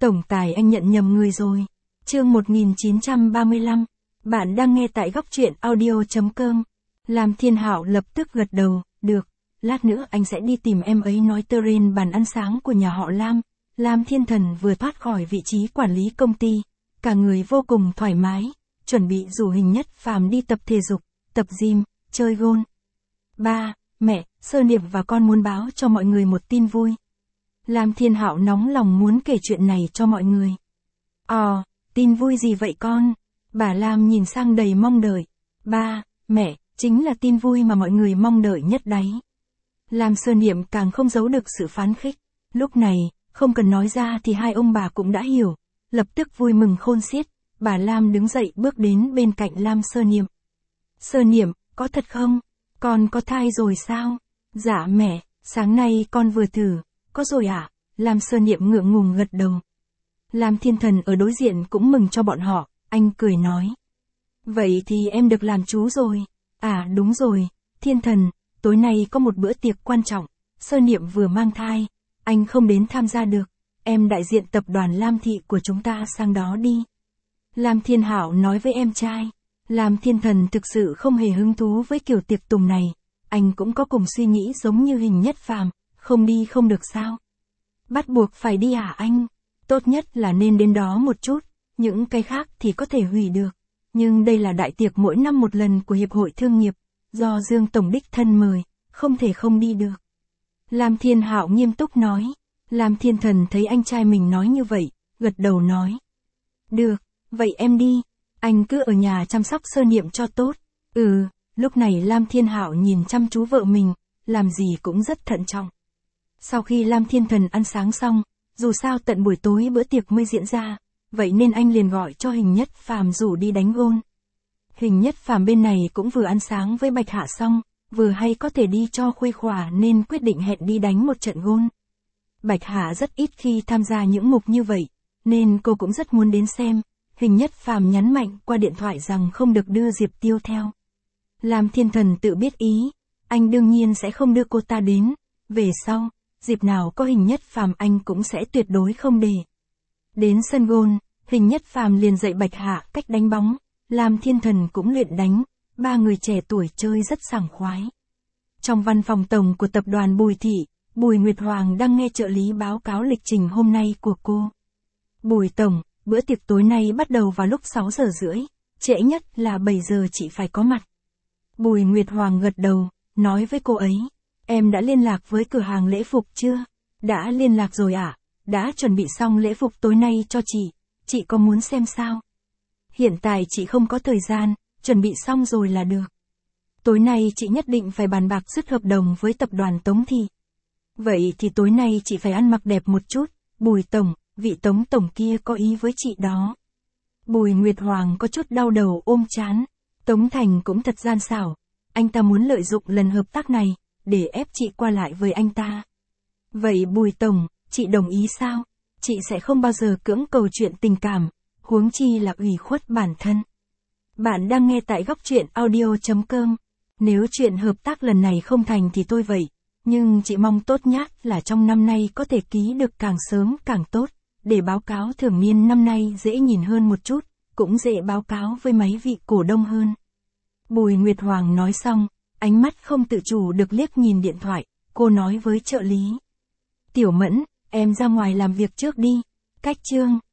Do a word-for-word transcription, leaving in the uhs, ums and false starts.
Tổng tài anh nhận nhầm người rồi. Chương một nghìn chín trăm ba mươi lăm. Bạn đang nghe tại góc truyện audio chấm com. Lam Thiên Hạo lập tức gật đầu, được, lát nữa anh sẽ đi tìm em ấy nói terrain bàn ăn sáng của nhà họ Lam. Lam Thiên Thần vừa thoát khỏi vị trí quản lý công ty, cả người vô cùng thoải mái, chuẩn bị rủ Hình Nhất Phàm đi tập thể dục, tập gym, chơi golf. Ba, mẹ, Sơ Niệm và con muốn báo cho mọi người một tin vui. Lam Thiên Hạo nóng lòng muốn kể chuyện này cho mọi người. Ồ, tin vui gì vậy con? Bà Lam nhìn sang đầy mong đợi. Ba, mẹ, chính là tin vui mà mọi người mong đợi nhất đấy. Lam Sơ Niệm càng không giấu được sự phấn khích. Lúc này, không cần nói ra thì hai ông bà cũng đã hiểu. Lập tức vui mừng khôn xiết, bà Lam đứng dậy bước đến bên cạnh Lam Sơ Niệm. Sơ Niệm, có thật không? Con có thai rồi sao? Dạ mẹ, sáng nay con vừa thử. Có rồi ạ? À? Lam Sơ Niệm ngượng ngùng gật đầu. Lam Thiên Thần ở đối diện cũng mừng cho bọn họ, anh cười nói. Vậy thì em được làm chú rồi. À đúng rồi, Thiên Thần, tối nay có một bữa tiệc quan trọng, Sơ Niệm vừa mang thai, anh không đến tham gia được, em đại diện tập đoàn Lam Thị của chúng ta sang đó đi. Lam Thiên Hạo nói với em trai. Lam Thiên Thần thực sự không hề hứng thú với kiểu tiệc tùng này, anh cũng có cùng suy nghĩ giống như Hình Nhất Phàm, không đi không được sao? Bắt buộc phải đi hả anh? Tốt nhất là nên đến đó một chút, những cái khác thì có thể hủy được. Nhưng đây là đại tiệc mỗi năm một lần của Hiệp hội Thương nghiệp, do Dương Tổng đích thân mời, không thể không đi được. Lam Thiên Hạo nghiêm túc nói. Lam Thiên Thần thấy anh trai mình nói như vậy, gật đầu nói. Được, vậy em đi, anh cứ ở nhà chăm sóc Sơ Niệm cho tốt. Ừ, lúc này Lam Thiên Hạo nhìn chăm chú vợ mình, làm gì cũng rất thận trọng. Sau khi Lam Thiên Thần ăn sáng xong, dù sao tận buổi tối bữa tiệc mới diễn ra, vậy nên anh liền gọi cho Hình Nhất Phàm rủ đi đánh golf. Hình Nhất Phàm bên này cũng vừa ăn sáng với Bạch Hạ xong, vừa hay có thể đi cho khuây khỏa nên quyết định hẹn đi đánh một trận golf. Bạch Hạ rất ít khi tham gia những mục như vậy, nên cô cũng rất muốn đến xem. Hình Nhất Phàm nhấn mạnh qua điện thoại rằng không được đưa Diệp Tiêu theo. Lam Thiên Thần tự biết ý, anh đương nhiên sẽ không đưa cô ta đến, về sau, dịp nào có Hình Nhất Phàm anh cũng sẽ tuyệt đối không để. Đến sân golf, Hình Nhất Phàm liền dạy Bạch Hạ cách đánh bóng, Lam Thiên Thần cũng luyện đánh, ba người trẻ tuổi chơi rất sảng khoái. Trong văn phòng tổng của tập đoàn Bùi Thị, Bùi Nguyệt Hoàng đang nghe trợ lý báo cáo lịch trình hôm nay của cô. Bùi Tổng, bữa tiệc tối nay bắt đầu vào lúc sáu giờ rưỡi, trễ nhất là bảy giờ chị phải có mặt. Bùi Nguyệt Hoàng gật đầu, nói với cô ấy. Em đã liên lạc với cửa hàng lễ phục chưa? Đã liên lạc rồi ạ, à? Đã chuẩn bị xong lễ phục tối nay cho chị, chị có muốn xem sao? Hiện tại chị không có thời gian, chuẩn bị xong rồi là được. Tối nay chị nhất định phải bàn bạc dứt hợp đồng với tập đoàn Tống Thị. Vậy thì tối nay chị phải ăn mặc đẹp một chút, Bùi Tổng, vị Tống Tổng kia có ý với chị đó. Bùi Nguyệt Hoàng có chút đau đầu ôm trán. Tống Thành cũng thật gian xảo, anh ta muốn lợi dụng lần hợp tác này, để ép chị qua lại với anh ta. Vậy Bùi Tổng, chị đồng ý sao? Chị sẽ không bao giờ cưỡng cầu chuyện tình cảm, huống chi là ủy khuất bản thân. Bạn đang nghe tại góc truyện audio chấm com. Nếu chuyện hợp tác lần này không thành thì thôi vậy, nhưng chị mong tốt nhất là trong năm nay có thể ký được càng sớm càng tốt, để báo cáo thường niên năm nay dễ nhìn hơn một chút, cũng dễ báo cáo với mấy vị cổ đông hơn. Bùi Nguyệt Hoàng nói xong, ánh mắt không tự chủ được liếc nhìn điện thoại, cô nói với trợ lý. Tiểu Mẫn, em ra ngoài làm việc trước đi, cách chương.